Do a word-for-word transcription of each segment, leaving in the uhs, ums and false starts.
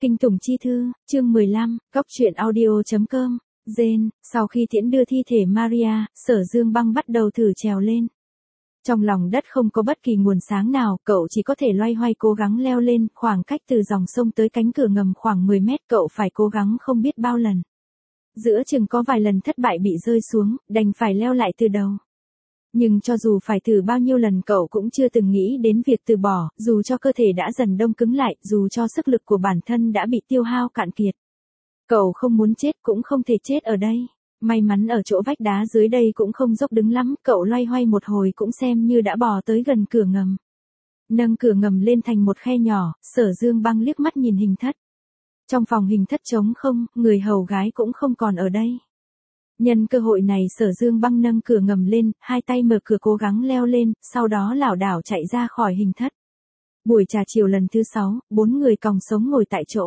Kinh Tủng Chi Thư, chương mười lăm, Cóc truyện audio.com, Gen, sau khi tiễn đưa thi thể Maria, Sở Dương Băng bắt đầu thử trèo lên. Trong lòng đất không có bất kỳ nguồn sáng nào, cậu chỉ có thể loay hoay cố gắng leo lên, khoảng cách từ dòng sông tới cánh cửa ngầm khoảng mười mét, cậu phải cố gắng không biết bao lần. Giữa chừng có vài lần thất bại bị rơi xuống, đành phải leo lại từ đầu. Nhưng cho dù phải thử bao nhiêu lần cậu cũng chưa từng nghĩ đến việc từ bỏ, dù cho cơ thể đã dần đông cứng lại, dù cho sức lực của bản thân đã bị tiêu hao cạn kiệt. Cậu không muốn chết cũng không thể chết ở đây. May mắn ở chỗ vách đá dưới đây cũng không dốc đứng lắm, cậu loay hoay một hồi cũng xem như đã bò tới gần cửa ngầm. Nâng cửa ngầm lên thành một khe nhỏ, Sở Dương Băng liếc mắt nhìn hình thất. Trong phòng hình thất trống không, người hầu gái cũng không còn ở đây. Nhân cơ hội này Sở Dương Băng nâng cửa ngầm lên, hai tay mở cửa cố gắng leo lên, sau đó lảo đảo chạy ra khỏi hình thất. Buổi trà chiều lần thứ sáu, bốn người còng sống ngồi tại chỗ.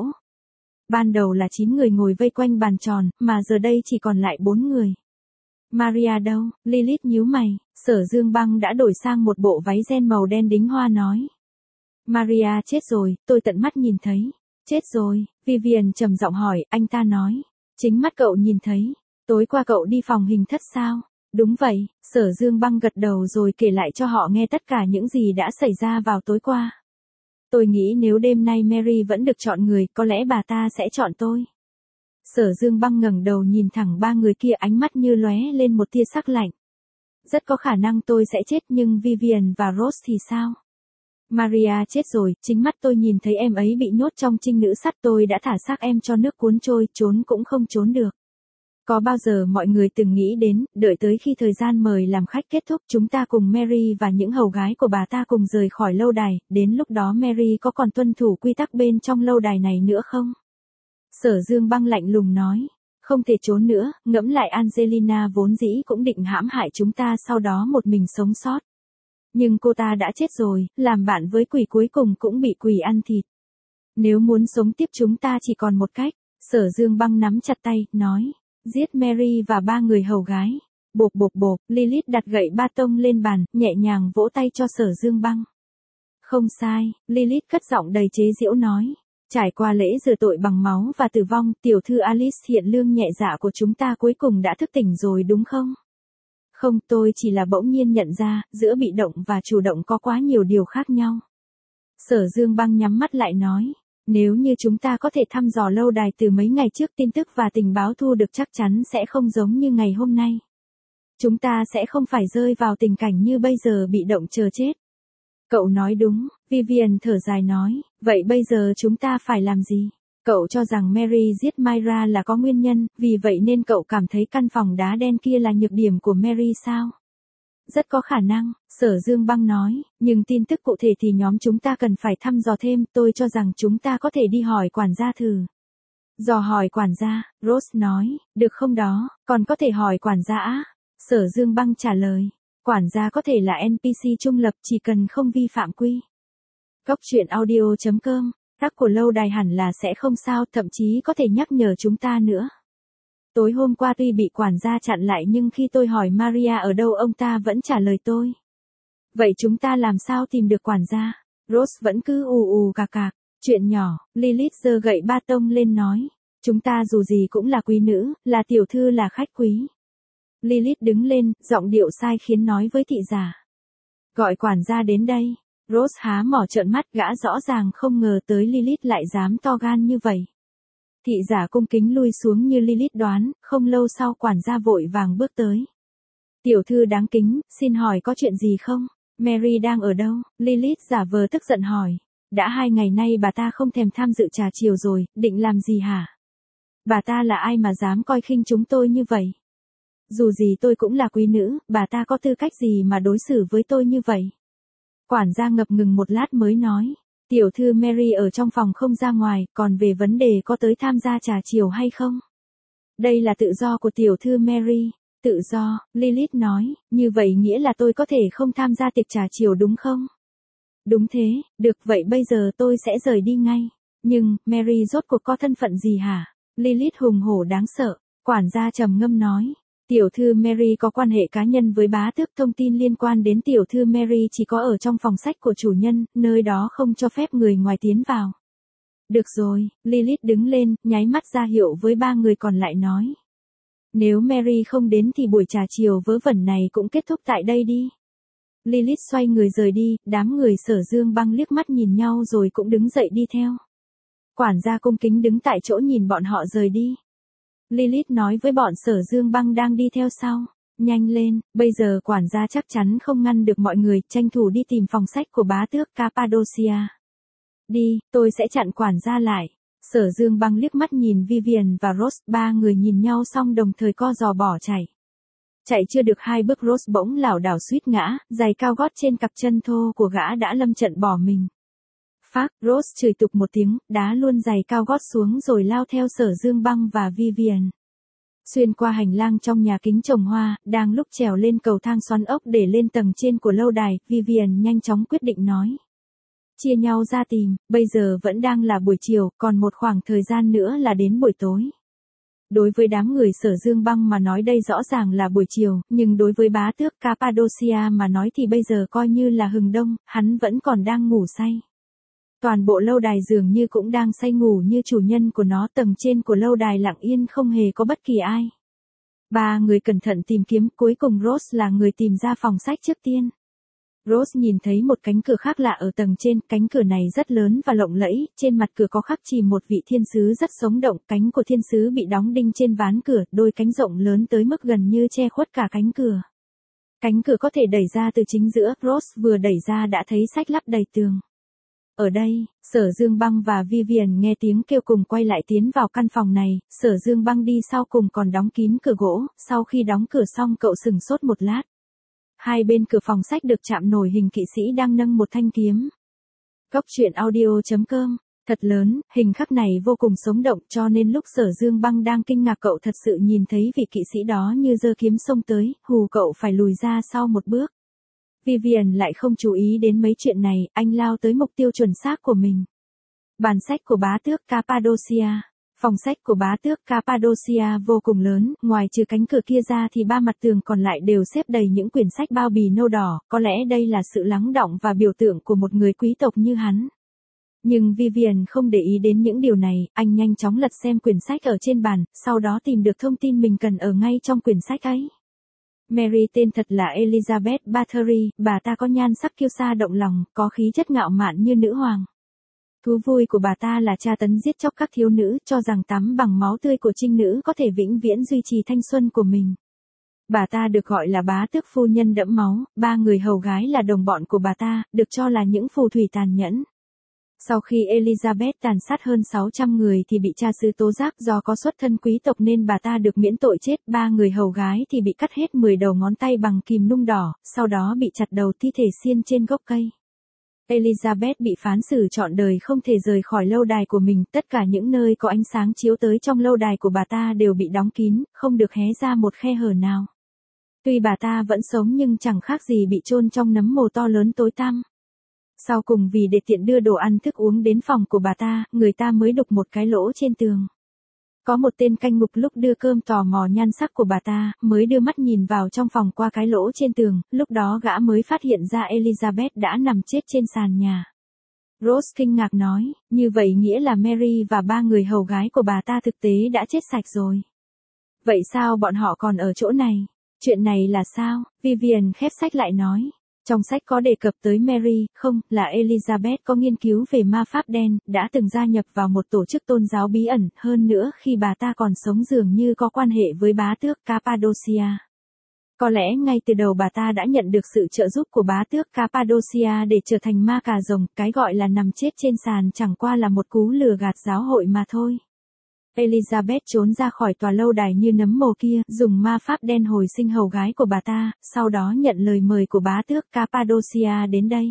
Ban đầu là chín người ngồi vây quanh bàn tròn, mà giờ đây chỉ còn lại bốn người. Maria đâu? Lilith nhíu mày, Sở Dương Băng đã đổi sang một bộ váy ren màu đen đính hoa nói. Maria chết rồi, tôi tận mắt nhìn thấy. Chết rồi, Vivian trầm giọng hỏi, anh ta nói. Chính mắt cậu nhìn thấy. Tối qua cậu đi phòng hình thất sao? Đúng vậy, Sở Dương Băng gật đầu rồi kể lại cho họ nghe tất cả những gì đã xảy ra vào tối qua. Tôi nghĩ nếu đêm nay Mary vẫn được chọn người, có lẽ bà ta sẽ chọn tôi. Sở Dương Băng ngẩng đầu nhìn thẳng ba người kia, ánh mắt như lóe lên một tia sắc lạnh. Rất có khả năng tôi sẽ chết, nhưng Vivian và Rose thì sao? Maria chết rồi, chính mắt tôi nhìn thấy em ấy bị nhốt trong trinh nữ sắt, tôi đã thả xác em cho nước cuốn trôi, trốn cũng không trốn được. Có bao giờ mọi người từng nghĩ đến, đợi tới khi thời gian mời làm khách kết thúc, chúng ta cùng Mary và những hầu gái của bà ta cùng rời khỏi lâu đài, đến lúc đó Mary có còn tuân thủ quy tắc bên trong lâu đài này nữa không? Sở Dương Băng lạnh lùng nói, không thể trốn nữa, ngẫm lại Angelina vốn dĩ cũng định hãm hại chúng ta sau đó một mình sống sót. Nhưng cô ta đã chết rồi, làm bạn với quỷ cuối cùng cũng bị quỷ ăn thịt. Nếu muốn sống tiếp chúng ta chỉ còn một cách, Sở Dương Băng nắm chặt tay, nói. Giết Mary và ba người hầu gái. Bộp bộp bộp, Lilith đặt gậy ba tông lên bàn, nhẹ nhàng vỗ tay cho Sở Dương Băng. Không sai, Lilith cất giọng đầy chế giễu nói. Trải qua lễ rửa tội bằng máu và tử vong, tiểu thư Alice hiện lương nhẹ dạ của chúng ta cuối cùng đã thức tỉnh rồi đúng không? Không, tôi chỉ là bỗng nhiên nhận ra, giữa bị động và chủ động có quá nhiều điều khác nhau. Sở Dương Băng nhắm mắt lại nói. Nếu như chúng ta có thể thăm dò lâu đài từ mấy ngày trước, tin tức và tình báo thu được chắc chắn sẽ không giống như ngày hôm nay. Chúng ta sẽ không phải rơi vào tình cảnh như bây giờ bị động chờ chết. Cậu nói đúng, Vivian thở dài nói, vậy bây giờ chúng ta phải làm gì? Cậu cho rằng Mary giết Myra là có nguyên nhân, vì vậy nên cậu cảm thấy căn phòng đá đen kia là nhược điểm của Mary sao? Rất có khả năng, Sở Dương Băng nói, nhưng tin tức cụ thể thì nhóm chúng ta cần phải thăm dò thêm, tôi cho rằng chúng ta có thể đi hỏi quản gia thử. Dò hỏi quản gia, Rose nói, được không đó, còn có thể hỏi quản gia á? Sở Dương Băng trả lời, quản gia có thể là en pê xê trung lập chỉ cần không vi phạm quy. Cóc truyện audio.com, tác của lâu đài hẳn là sẽ không sao, thậm chí có thể nhắc nhở chúng ta nữa. Tối hôm qua tuy bị quản gia chặn lại nhưng khi tôi hỏi Maria ở đâu ông ta vẫn trả lời tôi. Vậy chúng ta làm sao tìm được quản gia? Rose vẫn cứ ù ù cà cạc. Chuyện nhỏ, Lilith giơ gậy ba tông lên nói. Chúng ta dù gì cũng là quý nữ, là tiểu thư là khách quý. Lilith đứng lên, giọng điệu sai khiến nói với thị giả. Gọi quản gia đến đây. Rose há mỏ trợn mắt, gã rõ ràng không ngờ tới Lilith lại dám to gan như vậy. Thị giả cung kính lui xuống như Lilith đoán, không lâu sau quản gia vội vàng bước tới. Tiểu thư đáng kính, xin hỏi có chuyện gì không? Mary đang ở đâu? Lilith giả vờ tức giận hỏi. Đã hai ngày nay bà ta không thèm tham dự trà chiều rồi, định làm gì hả? Bà ta là ai mà dám coi khinh chúng tôi như vậy? Dù gì tôi cũng là quý nữ, bà ta có tư cách gì mà đối xử với tôi như vậy? Quản gia ngập ngừng một lát mới nói. Tiểu thư Mary ở trong phòng không ra ngoài, còn về vấn đề có tới tham gia trà chiều hay không? Đây là tự do của tiểu thư Mary. Tự do, Lilith nói, như vậy nghĩa là tôi có thể không tham gia tiệc trà chiều đúng không? Đúng thế, được vậy bây giờ tôi sẽ rời đi ngay. Nhưng, Mary rốt cuộc có thân phận gì hả? Lilith hùng hổ đáng sợ, quản gia trầm ngâm nói. Tiểu thư Mary có quan hệ cá nhân với bá tước, thông tin liên quan đến tiểu thư Mary chỉ có ở trong phòng sách của chủ nhân, nơi đó không cho phép người ngoài tiến vào. Được rồi, Lilith đứng lên, nháy mắt ra hiệu với ba người còn lại nói. Nếu Mary không đến thì buổi trà chiều vớ vẩn này cũng kết thúc tại đây đi. Lilith xoay người rời đi, đám người Sở Dương Băng liếc mắt nhìn nhau rồi cũng đứng dậy đi theo. Quản gia cung kính đứng tại chỗ nhìn bọn họ rời đi. Lilith nói với bọn Sở Dương Băng đang đi theo sau. Nhanh lên, bây giờ quản gia chắc chắn không ngăn được mọi người, tranh thủ đi tìm phòng sách của bá tước Cappadocia. Đi, tôi sẽ chặn quản gia lại. Sở Dương Băng liếc mắt nhìn Vivian và Rose, ba người nhìn nhau xong đồng thời co giò bỏ chạy. Chạy chưa được hai bước Rose bỗng lảo đảo suýt ngã, giày cao gót trên cặp chân thô của gã đã lâm trận bỏ mình. Phác, Rose chửi tục một tiếng, đá luôn giày cao gót xuống rồi lao theo Sở Dương Băng và Vivian. Xuyên qua hành lang trong nhà kính trồng hoa, đang lúc trèo lên cầu thang xoắn ốc để lên tầng trên của lâu đài, Vivian nhanh chóng quyết định nói. Chia nhau ra tìm, bây giờ vẫn đang là buổi chiều, còn một khoảng thời gian nữa là đến buổi tối. Đối với đám người Sở Dương Băng mà nói đây rõ ràng là buổi chiều, nhưng đối với bá tước Cappadocia mà nói thì bây giờ coi như là hừng đông, hắn vẫn còn đang ngủ say. Toàn bộ lâu đài dường như cũng đang say ngủ như chủ nhân của nó, tầng trên của lâu đài lặng yên không hề có bất kỳ ai. Ba người cẩn thận tìm kiếm, cuối cùng Rose là người tìm ra phòng sách trước tiên. Rose nhìn thấy một cánh cửa khác lạ ở tầng trên, cánh cửa này rất lớn và lộng lẫy, trên mặt cửa có khắc chì một vị thiên sứ rất sống động, cánh của thiên sứ bị đóng đinh trên ván cửa, đôi cánh rộng lớn tới mức gần như che khuất cả cánh cửa. Cánh cửa có thể đẩy ra từ chính giữa, Rose vừa đẩy ra đã thấy sách lắp đầy tường. Ở đây, Sở Dương Băng và Vivian nghe tiếng kêu cùng quay lại tiến vào căn phòng này, Sở Dương Băng đi sau cùng còn đóng kín cửa gỗ, sau khi đóng cửa xong cậu sừng sốt một lát. Hai bên cửa phòng sách được chạm nổi hình kỵ sĩ đang nâng một thanh kiếm. Góc truyện audio chấm com, thật lớn, hình khắc này vô cùng sống động cho nên lúc Sở Dương Băng đang kinh ngạc cậu thật sự nhìn thấy vị kỵ sĩ đó như giơ kiếm xông tới, hù cậu phải lùi ra sau một bước. Vivian lại không chú ý đến mấy chuyện này, anh lao tới mục tiêu chuẩn xác của mình. Bàn sách của bá tước Cappadocia. Phòng sách của bá tước Cappadocia vô cùng lớn, ngoài trừ cánh cửa kia ra thì ba mặt tường còn lại đều xếp đầy những quyển sách bao bì nâu đỏ, có lẽ đây là sự lắng đọng và biểu tượng của một người quý tộc như hắn. Nhưng Vivian không để ý đến những điều này, anh nhanh chóng lật xem quyển sách ở trên bàn, sau đó tìm được thông tin mình cần ở ngay trong quyển sách ấy. Mary tên thật là Elizabeth Bathory, bà ta có nhan sắc kiêu sa động lòng, có khí chất ngạo mạn như nữ hoàng. Thú vui của bà ta là tra tấn giết chóc các thiếu nữ, cho rằng tắm bằng máu tươi của trinh nữ có thể vĩnh viễn duy trì thanh xuân của mình. Bà ta được gọi là bá tước phu nhân đẫm máu, ba người hầu gái là đồng bọn của bà ta, được cho là những phù thủy tàn nhẫn. Sau khi Elizabeth tàn sát hơn sáu trăm người thì bị cha xứ tố giác do có xuất thân quý tộc nên bà ta được miễn tội chết, ba người hầu gái thì bị cắt hết mười đầu ngón tay bằng kìm nung đỏ, sau đó bị chặt đầu thi thể xiên trên gốc cây. Elizabeth bị phán xử trọn đời không thể rời khỏi lâu đài của mình, tất cả những nơi có ánh sáng chiếu tới trong lâu đài của bà ta đều bị đóng kín, không được hé ra một khe hở nào. Tuy bà ta vẫn sống nhưng chẳng khác gì bị chôn trong nấm mồ to lớn tối tăm. Sau cùng vì để tiện đưa đồ ăn thức uống đến phòng của bà ta, người ta mới đục một cái lỗ trên tường. Có một tên canh ngục lúc đưa cơm tò mò nhan sắc của bà ta, mới đưa mắt nhìn vào trong phòng qua cái lỗ trên tường, lúc đó gã mới phát hiện ra Elizabeth đã nằm chết trên sàn nhà. Rose kinh ngạc nói, như vậy nghĩa là Mary và ba người hầu gái của bà ta thực tế đã chết sạch rồi. Vậy sao bọn họ còn ở chỗ này? Chuyện này là sao? Vivian khép sách lại nói. Trong sách có đề cập tới Mary, không, là Elizabeth có nghiên cứu về ma pháp đen, đã từng gia nhập vào một tổ chức tôn giáo bí ẩn, hơn nữa khi bà ta còn sống dường như có quan hệ với bá tước Cappadocia. Có lẽ ngay từ đầu bà ta đã nhận được sự trợ giúp của bá tước Cappadocia để trở thành ma cà rồng, cái gọi là nằm chết trên sàn chẳng qua là một cú lừa gạt giáo hội mà thôi. Elizabeth trốn ra khỏi tòa lâu đài như nấm mồ kia, dùng ma pháp đen hồi sinh hầu gái của bà ta, sau đó nhận lời mời của bá tước Cappadocia đến đây.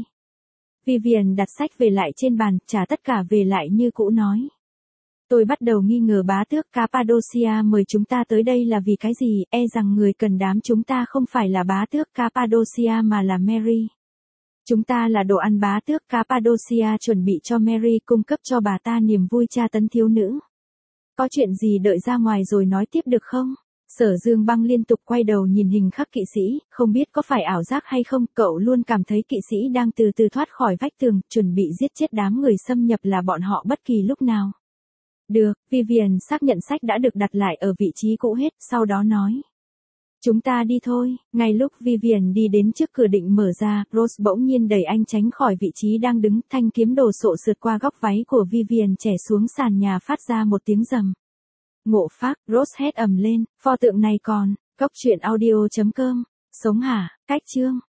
Vivian đặt sách về lại trên bàn, trả tất cả về lại như cũ nói. Tôi bắt đầu nghi ngờ bá tước Cappadocia mời chúng ta tới đây là vì cái gì, e rằng người cần đám chúng ta không phải là bá tước Cappadocia mà là Mary. Chúng ta là đồ ăn bá tước Cappadocia chuẩn bị cho Mary, cung cấp cho bà ta niềm vui tra tấn thiếu nữ. Có chuyện gì đợi ra ngoài rồi nói tiếp được không? Sở Dương Băng liên tục quay đầu nhìn hình khắc kỵ sĩ, không biết có phải ảo giác hay không, cậu luôn cảm thấy kỵ sĩ đang từ từ thoát khỏi vách tường, chuẩn bị giết chết đám người xâm nhập là bọn họ bất kỳ lúc nào. Được, Vivian xác nhận sách đã được đặt lại ở vị trí cũ hết, sau đó nói. Chúng ta đi thôi. Ngay lúc Vivian đi đến trước cửa định mở ra, Rose bỗng nhiên đẩy anh tránh khỏi vị trí đang đứng, thanh kiếm đồ sộ sượt qua góc váy của Vivian chẻ xuống sàn nhà phát ra một tiếng rầm. Ngộ phác, Rose hét ầm lên, pho tượng này còn, góc truyện audio chấm com, sống hả, cách chương.